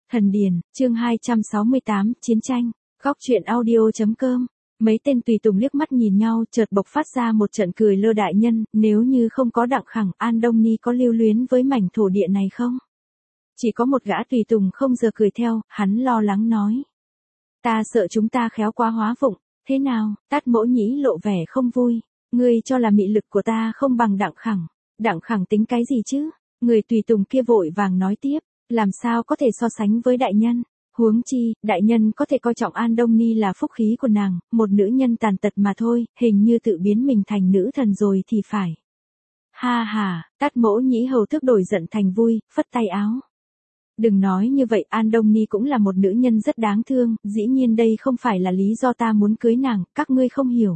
Thần Điền, chương 268, Chiến tranh, góc truyện audio.com. Mấy tên tùy tùng liếc mắt nhìn nhau, chợt bộc phát ra một trận cười lơ đại nhân, nếu như không có Đặng Khẳng, An Đông Ni có lưu luyến với mảnh thổ địa này không? Chỉ có một gã tùy tùng không giờ cười theo, hắn lo lắng nói. Ta sợ chúng ta khéo quá hóa vụng, thế nào? Tát Mỗ Nhĩ lộ vẻ không vui. Ngươi cho là mị lực của ta không bằng Đặng Khẳng. Đặng Khẳng tính cái gì chứ? Người tùy tùng kia vội vàng nói tiếp. Làm sao có thể so sánh với đại nhân? Huống chi, đại nhân có thể coi trọng An Đông Ni là phúc khí của nàng, một nữ nhân tàn tật mà thôi, hình như tự biến mình thành nữ thần rồi thì phải. Ha ha, Tát Mỗ Nhĩ hầu thức đổi giận thành vui, phất tay áo. Đừng nói như vậy, An Đông Ni cũng là một nữ nhân rất đáng thương, dĩ nhiên đây không phải là lý do ta muốn cưới nàng, các ngươi không hiểu.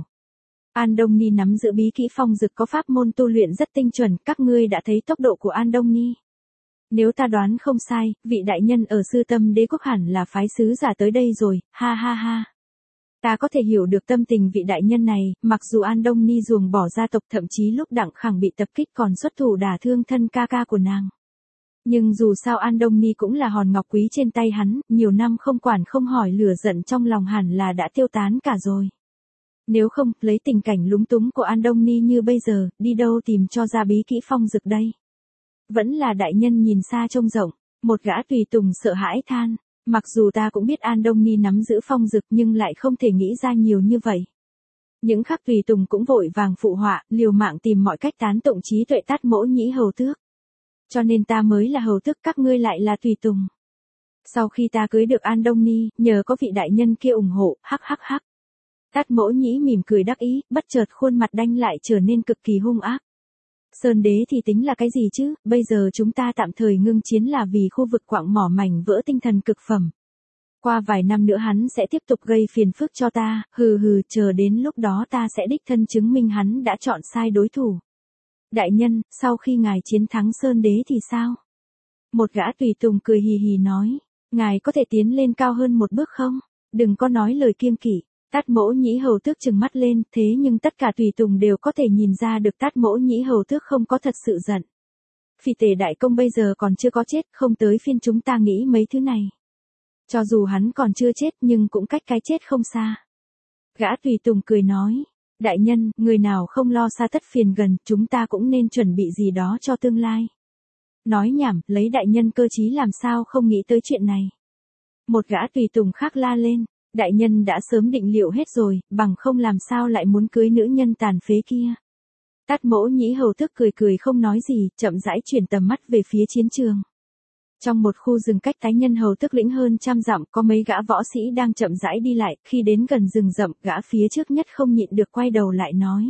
An Đông Ni nắm giữ bí kỹ phong dực có pháp môn tu luyện rất tinh chuẩn, các ngươi đã thấy tốc độ của An Đông Ni. Nếu ta đoán không sai, vị đại nhân ở Sư Tâm Đế quốc hẳn là phái sứ giả tới đây rồi, ha ha ha. Ta có thể hiểu được tâm tình vị đại nhân này, mặc dù An Đông Ni ruồng bỏ gia tộc, thậm chí lúc Đặng Khẳng bị tập kích còn xuất thủ đả thương thân ca ca của nàng. Nhưng dù sao An Đông Ni cũng là hòn ngọc quý trên tay hắn, nhiều năm không quản không hỏi, lửa giận trong lòng hẳn là đã tiêu tán cả rồi. Nếu không, lấy tình cảnh lúng túng của An Đông Ni như bây giờ, đi đâu tìm cho ra bí kỹ phong dực đây? Vẫn là đại nhân nhìn xa trông rộng, một gã tùy tùng sợ hãi than. Mặc dù ta cũng biết An Đông Ni nắm giữ phong dực nhưng lại không thể nghĩ ra nhiều như vậy. Những khắc tùy tùng cũng vội vàng phụ họa, liều mạng tìm mọi cách tán tụng trí tuệ Tát Mỗ Nhĩ hầu tước. Cho nên ta mới là hầu tước, các ngươi lại là tùy tùng. Sau khi ta cưới được An Đông Ni, nhờ có vị đại nhân kia ủng hộ, hắc hắc hắc. Tát Mỗ Nhĩ mỉm cười đắc ý, bất chợt khuôn mặt đanh lại trở nên cực kỳ hung ác. Sơn đế thì tính là cái gì chứ, bây giờ chúng ta tạm thời ngưng chiến là vì khu vực quặng mỏ mảnh vỡ tinh thần cực phẩm. Qua vài năm nữa hắn sẽ tiếp tục gây phiền phức cho ta, hừ hừ, chờ đến lúc đó ta sẽ đích thân chứng minh hắn đã chọn sai đối thủ. Đại nhân, sau khi ngài chiến thắng Sơn đế thì sao? Một gã tùy tùng cười hì hì nói, ngài có thể tiến lên cao hơn một bước không? Đừng có nói lời kiêng kỵ. Tát Mỗ Nhĩ hầu tước trừng mắt lên, thế nhưng tất cả tùy tùng đều có thể nhìn ra được Tát Mỗ Nhĩ hầu tước không có thật sự giận. Phì Tề đại công bây giờ còn chưa có chết, không tới phiên chúng ta nghĩ mấy thứ này. Cho dù hắn còn chưa chết nhưng cũng cách cái chết không xa. Gã tùy tùng cười nói, đại nhân, người nào không lo xa tất phiền gần, chúng ta cũng nên chuẩn bị gì đó cho tương lai. Nói nhảm, lấy đại nhân cơ trí làm sao không nghĩ tới chuyện này. Một gã tùy tùng khác la lên. Đại nhân đã sớm định liệu hết rồi, bằng không làm sao lại muốn cưới nữ nhân tàn phế kia. Tát Mỗ Nhĩ hầu tước cười cười không nói gì, chậm rãi chuyển tầm mắt về phía chiến trường. Trong một khu rừng cách Tái Nhân hầu tước lĩnh hơn 100 dặm, có mấy gã võ sĩ đang chậm rãi đi lại, khi đến gần rừng rậm, gã phía trước nhất không nhịn được quay đầu lại nói.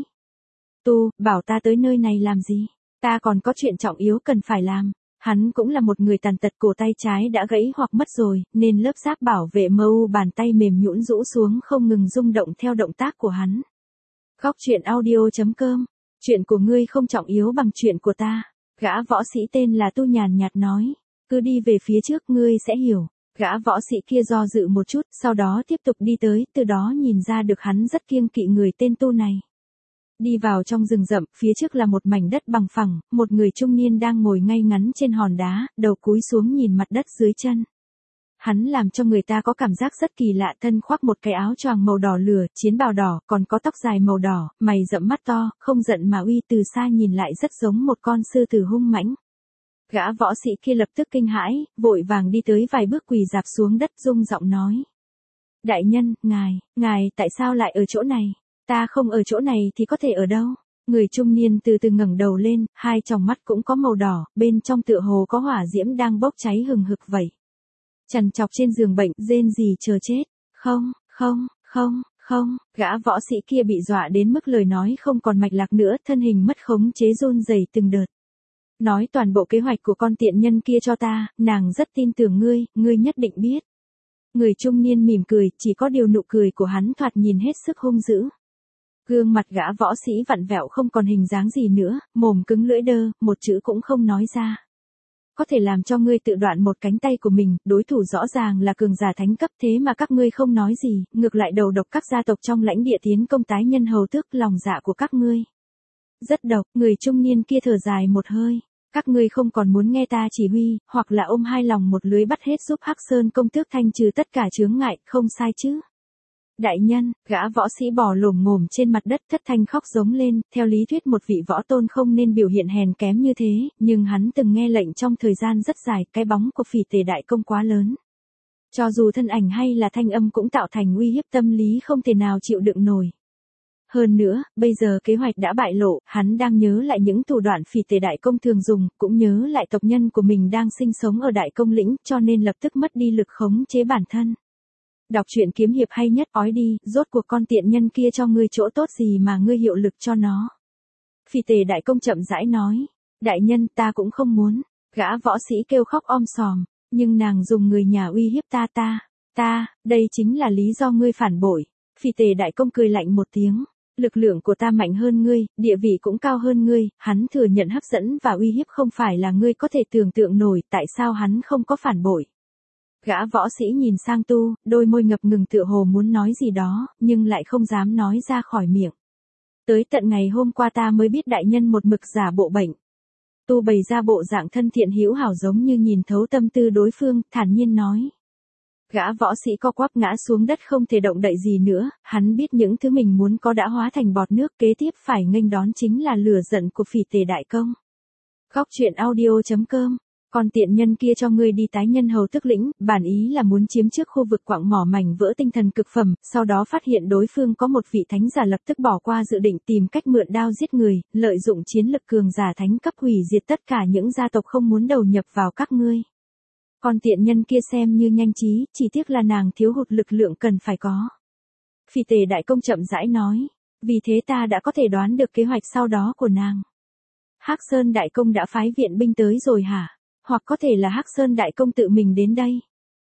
Tu, bảo ta tới nơi này làm gì? Ta còn có chuyện trọng yếu cần phải làm. Hắn cũng là một người tàn tật, cổ tay trái đã gãy hoặc mất rồi, nên lớp giáp bảo vệ MU bàn tay mềm nhũn rũ xuống không ngừng rung động theo động tác của hắn. Góc truyện audio.com. Chuyện của ngươi không trọng yếu bằng chuyện của ta. Gã võ sĩ tên là Tu nhàn nhạt nói. Cứ đi về phía trước ngươi sẽ hiểu. Gã võ sĩ kia do dự một chút, sau đó tiếp tục đi tới, từ đó nhìn ra được hắn rất kiêng kỵ người tên Tu này. Đi vào trong rừng rậm, phía trước là một mảnh đất bằng phẳng, một người trung niên đang ngồi ngay ngắn trên hòn đá, đầu cúi xuống nhìn mặt đất dưới chân. Hắn làm cho người ta có cảm giác rất kỳ lạ, thân khoác một cái áo choàng màu đỏ lửa, chiến bào đỏ, còn có tóc dài màu đỏ, mày rậm mắt to, không giận mà uy, từ xa nhìn lại rất giống một con sư tử hung mãnh. Gã võ sĩ kia lập tức kinh hãi, vội vàng đi tới vài bước quỳ rạp xuống đất rung giọng nói. Đại nhân, ngài tại sao lại ở chỗ này? Ta không ở chỗ này thì có thể ở đâu? Người trung niên từ từ ngẩng đầu lên, hai tròng mắt cũng có màu đỏ, bên trong tựa hồ có hỏa diễm đang bốc cháy hừng hực vậy. Trằn trọc trên giường bệnh, rên rỉ chờ chết. Không, gã võ sĩ kia bị dọa đến mức lời nói không còn mạch lạc nữa, thân hình mất khống chế run rẩy từng đợt. Nói toàn bộ kế hoạch của con tiện nhân kia cho ta, nàng rất tin tưởng ngươi nhất định biết. Người trung niên mỉm cười, chỉ có điều nụ cười của hắn thoạt nhìn hết sức hung dữ. Gương mặt gã võ sĩ vặn vẹo không còn hình dáng gì nữa, mồm cứng lưỡi đơ, một chữ cũng không nói ra. Có thể làm cho ngươi tự đoạn một cánh tay của mình, đối thủ rõ ràng là cường giả thánh cấp, thế mà các ngươi không nói gì, ngược lại đầu độc các gia tộc trong lãnh địa tiến công Tái Nhân hầu tước, lòng dạ của các ngươi rất độc. Người trung niên kia thở dài một hơi. Các ngươi không còn muốn nghe ta chỉ huy, hoặc là ôm hai lòng một lưới bắt hết giúp Hắc Sơn công tước thanh trừ tất cả chướng ngại, không sai chứ. Đại nhân, gã võ sĩ bò lồm ngồm trên mặt đất thất thanh khóc giống lên, theo lý thuyết một vị võ tôn không nên biểu hiện hèn kém như thế, nhưng hắn từng nghe lệnh trong thời gian rất dài, cái bóng của Phỉ Tề đại công quá lớn. Cho dù thân ảnh hay là thanh âm cũng tạo thành uy hiếp tâm lý không thể nào chịu đựng nổi. Hơn nữa, bây giờ kế hoạch đã bại lộ, hắn đang nhớ lại những thủ đoạn Phỉ Tề đại công thường dùng, cũng nhớ lại tộc nhân của mình đang sinh sống ở đại công lĩnh, cho nên lập tức mất đi lực khống chế bản thân. Đọc truyện kiếm hiệp hay nhất ói đi, rốt cuộc con tiện nhân kia cho ngươi chỗ tốt gì mà ngươi hiệu lực cho nó. Phỉ Tề đại công chậm rãi nói, đại nhân ta cũng không muốn, gã võ sĩ kêu khóc om sòm, nhưng nàng dùng người nhà uy hiếp ta, đây chính là lý do ngươi phản bội. Phỉ Tề đại công cười lạnh một tiếng, lực lượng của ta mạnh hơn ngươi, địa vị cũng cao hơn ngươi, hắn thừa nhận hấp dẫn và uy hiếp không phải là ngươi có thể tưởng tượng nổi, tại sao hắn không có phản bội. Gã võ sĩ nhìn sang Tu, đôi môi ngập ngừng tựa hồ muốn nói gì đó, nhưng lại không dám nói ra khỏi miệng. Tới tận ngày hôm qua ta mới biết đại nhân một mực giả bộ bệnh. Tu bày ra bộ dạng thân thiện hữu hảo giống như nhìn thấu tâm tư đối phương, thản nhiên nói. Gã võ sĩ co quắp ngã xuống đất không thể động đậy gì nữa, hắn biết những thứ mình muốn có đã hóa thành bọt nước, kế tiếp phải nghênh đón chính là lửa giận của Phỉ Tề đại công. Góc truyện audio.com. Còn tiện nhân kia cho ngươi đi tái nhân hầu tức lĩnh, bản ý là muốn chiếm trước khu vực quặng mỏ mảnh vỡ tinh thần cực phẩm, sau đó phát hiện đối phương có một vị thánh giả lập tức bỏ qua dự định tìm cách mượn đao giết người, lợi dụng chiến lực cường giả thánh cấp hủy diệt tất cả những gia tộc không muốn đầu nhập vào các ngươi. Còn tiện nhân kia xem như nhanh trí, chỉ tiếc là nàng thiếu hụt lực lượng cần phải có. Phỉ Tề đại công chậm rãi nói, vì thế ta đã có thể đoán được kế hoạch sau đó của nàng. Hắc Sơn đại công đã phái viện binh tới rồi hả? Hoặc có thể là Hắc Sơn đại công tự mình đến đây.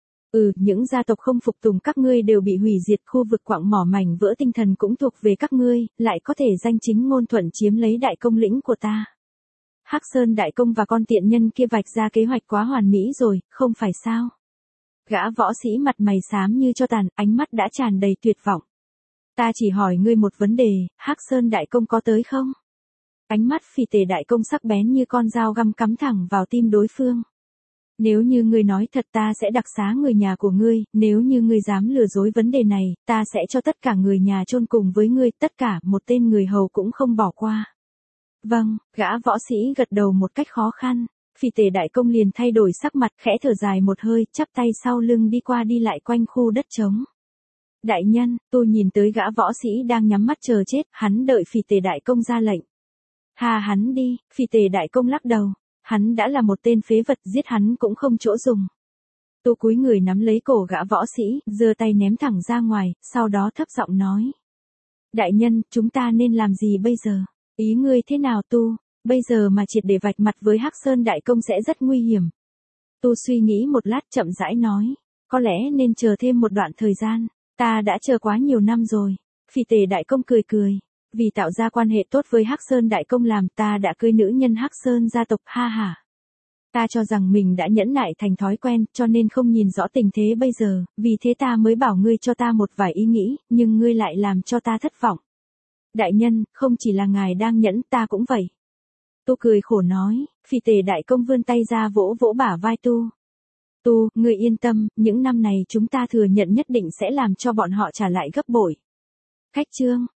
Những gia tộc không phục tùng các ngươi đều bị hủy diệt, khu vực quặng mỏ mảnh vỡ tinh thần cũng thuộc về các ngươi, lại có thể danh chính ngôn thuận chiếm lấy đại công lĩnh của ta. Hắc Sơn đại công và con tiện nhân kia vạch ra kế hoạch quá hoàn mỹ rồi, không phải sao? Gã võ sĩ mặt mày xám như cho tàn, ánh mắt đã tràn đầy tuyệt vọng. Ta chỉ hỏi ngươi một vấn đề, Hắc Sơn đại công có tới không? Ánh mắt Phỉ Tề đại công sắc bén như con dao găm cắm thẳng vào tim đối phương. Nếu như ngươi nói thật ta sẽ đặc xá người nhà của ngươi, nếu như ngươi dám lừa dối vấn đề này, ta sẽ cho tất cả người nhà chôn cùng với ngươi, tất cả, một tên người hầu cũng không bỏ qua. Vâng, gã võ sĩ gật đầu một cách khó khăn, Phỉ Tề đại công liền thay đổi sắc mặt, khẽ thở dài một hơi, chắp tay sau lưng đi qua đi lại quanh khu đất trống. Đại nhân, tôi nhìn tới gã võ sĩ đang nhắm mắt chờ chết, hắn đợi Phỉ Tề đại công ra lệnh. Hà hắn đi, Phỉ Tề đại công lắc đầu, hắn đã là một tên phế vật, giết hắn cũng không chỗ dùng. Tu cúi người nắm lấy cổ gã võ sĩ, giơ tay ném thẳng ra ngoài, sau đó thấp giọng nói. Đại nhân, chúng ta nên làm gì bây giờ? Ý ngươi thế nào Tu? Bây giờ mà triệt để vạch mặt với Hắc Sơn đại công sẽ rất nguy hiểm. Tu suy nghĩ một lát chậm rãi nói, có lẽ nên chờ thêm một đoạn thời gian, ta đã chờ quá nhiều năm rồi. Phỉ Tề đại công cười cười. Vì tạo ra quan hệ tốt với Hắc Sơn đại công làm ta đã cưới nữ nhân Hắc Sơn gia tộc, ha ha. Ta cho rằng mình đã nhẫn nại thành thói quen, cho nên không nhìn rõ tình thế bây giờ, vì thế ta mới bảo ngươi cho ta một vài ý nghĩ, nhưng ngươi lại làm cho ta thất vọng. Đại nhân, không chỉ là ngài đang nhẫn, ta cũng vậy. Tu cười khổ nói, Phỉ Tề đại công vươn tay ra vỗ vỗ bả vai Tu. Tu, ngươi yên tâm, những năm này chúng ta thừa nhận nhất định sẽ làm cho bọn họ trả lại gấp bội. Khách chương.